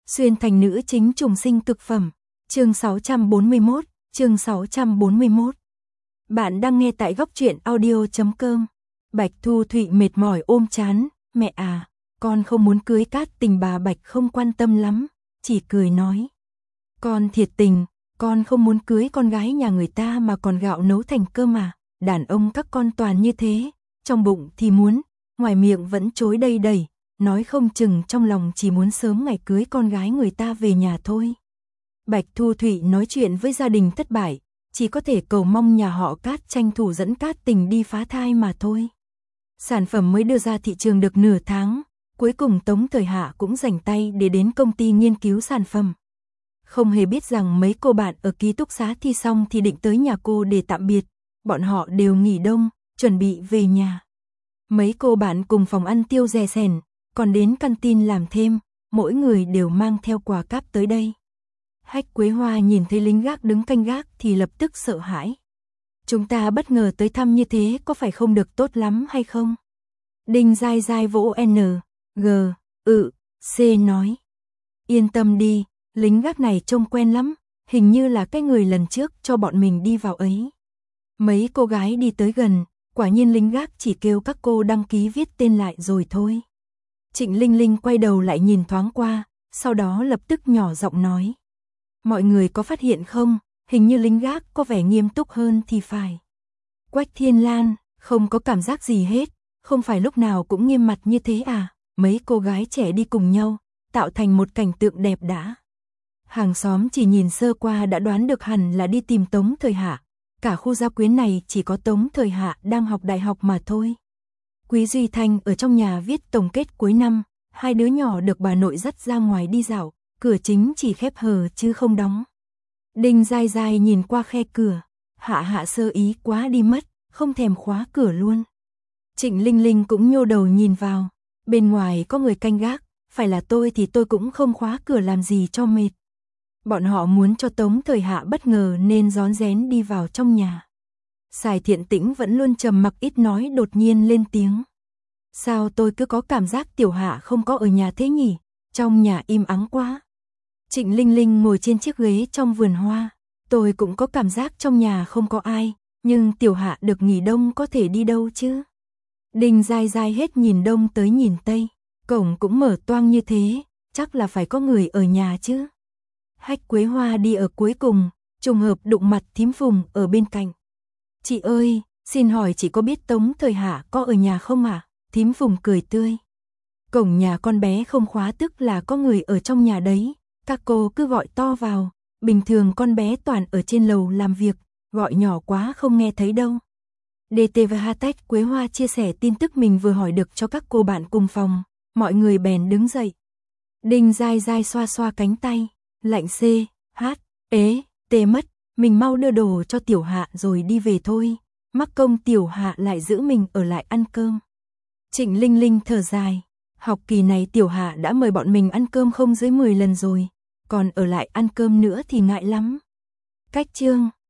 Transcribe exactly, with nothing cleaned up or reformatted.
Xuyên thành nữ chính trùng sinh cực phẩm. Chương sáu trăm bốn mươi mốt, chương sáu trăm bốn mươi mốt. Bạn đang nghe tại góc truyện audio chấm com. Bạch Thu Thụy mệt mỏi ôm chán, mẹ à, con không muốn cưới Cát Tình. Bà Bạch không quan tâm lắm, chỉ cười nói. Con thiệt tình, con không muốn cưới con gái nhà người ta mà còn gạo nấu thành cơm à, đàn ông các con toàn như thế, trong bụng thì muốn, ngoài miệng vẫn chối đầy đầy, nói không chừng trong lòng chỉ muốn sớm ngày cưới con gái người ta về nhà thôi. Bạch Thu Thụy nói chuyện với gia đình thất bại, chỉ có thể cầu mong nhà họ Cát tranh thủ dẫn Cát Tình đi phá thai mà thôi. Sản phẩm mới đưa ra thị trường được nửa tháng, cuối cùng Tống Thời Hạ cũng rảnh tay để đến công ty nghiên cứu sản phẩm. Không hề biết rằng mấy cô bạn ở ký túc xá thi xong thì định tới nhà cô để tạm biệt, bọn họ đều nghỉ đông, chuẩn bị về nhà. Mấy cô bạn cùng phòng ăn tiêu rè sèn, còn đến căn tin làm thêm, mỗi người đều mang theo quà cáp tới đây. Hách Quế Hoa nhìn thấy lính gác đứng canh gác thì lập tức sợ hãi. Chúng ta bất ngờ tới thăm như thế có phải không được tốt lắm hay không? Đinh Giai Giai vỗ N, G, ự, C nói. Yên tâm đi, lính gác này trông quen lắm, hình như là cái người lần trước cho bọn mình đi vào ấy. Mấy cô gái đi tới gần, quả nhiên lính gác chỉ kêu các cô đăng ký viết tên lại rồi thôi. Trịnh Linh Linh quay đầu lại nhìn thoáng qua, sau đó lập tức nhỏ giọng nói. Mọi người có phát hiện không, hình như lính gác có vẻ nghiêm túc hơn thì phải. Quách Thiên Lan, không có cảm giác gì hết, không phải lúc nào cũng nghiêm mặt như thế à, mấy cô gái trẻ đi cùng nhau, tạo thành một cảnh tượng đẹp đẽ. Hàng xóm chỉ nhìn sơ qua đã đoán được hẳn là đi tìm Tống Thời Hạ, cả khu gia quyến này chỉ có Tống Thời Hạ đang học đại học mà thôi. Quý Duy Thanh ở trong nhà viết tổng kết cuối năm, hai đứa nhỏ được bà nội dắt ra ngoài đi dạo, cửa chính chỉ khép hờ chứ không đóng. Đinh Giai Giai nhìn qua khe cửa, Hạ Hạ sơ ý quá đi mất, không thèm khóa cửa luôn. Trịnh Linh Linh cũng nhô đầu nhìn vào, bên ngoài có người canh gác, phải là tôi thì tôi cũng không khóa cửa làm gì cho mệt. Bọn họ muốn cho Tống Thời Hạ bất ngờ nên rón rén đi vào trong nhà. Sài Thiện Tĩnh vẫn luôn trầm mặc ít nói đột nhiên lên tiếng. Sao tôi cứ có cảm giác Tiểu Hạ không có ở nhà thế nhỉ, trong nhà im ắng quá. Trịnh Linh Linh ngồi trên chiếc ghế trong vườn hoa, tôi cũng có cảm giác trong nhà không có ai, nhưng Tiểu Hạ được nghỉ đông có thể đi đâu chứ. Đinh Giai Giai hết nhìn đông tới nhìn tây, cổng cũng mở toang như thế, chắc là phải có người ở nhà chứ. Hách Quế Hoa đi ở cuối cùng, trùng hợp đụng mặt thím Phùng ở bên cạnh. Chị ơi, xin hỏi chị có biết Tống Thời Hạ có ở nhà không ạ? À? Thím Phùng cười tươi. Cổng nhà con bé không khóa tức là có người ở trong nhà đấy, các cô cứ gọi to vào, bình thường con bé toàn ở trên lầu làm việc, gọi nhỏ quá không nghe thấy đâu. đê tê vê Hách Quế Hoa chia sẻ tin tức mình vừa hỏi được cho các cô bạn cùng phòng, mọi người bèn đứng dậy. Đinh Giai Giai xoa xoa cánh tay, lạnh c, hát, ế, tê mất, mình mau đưa đồ cho Tiểu Hạ rồi đi về thôi, mắc công Tiểu Hạ lại giữ mình ở lại ăn cơm. Trịnh Linh Linh thở dài, học kỳ này Tiểu Hạ đã mời bọn mình ăn cơm không dưới mười lần rồi, còn ở lại ăn cơm nữa thì ngại lắm. Cách chương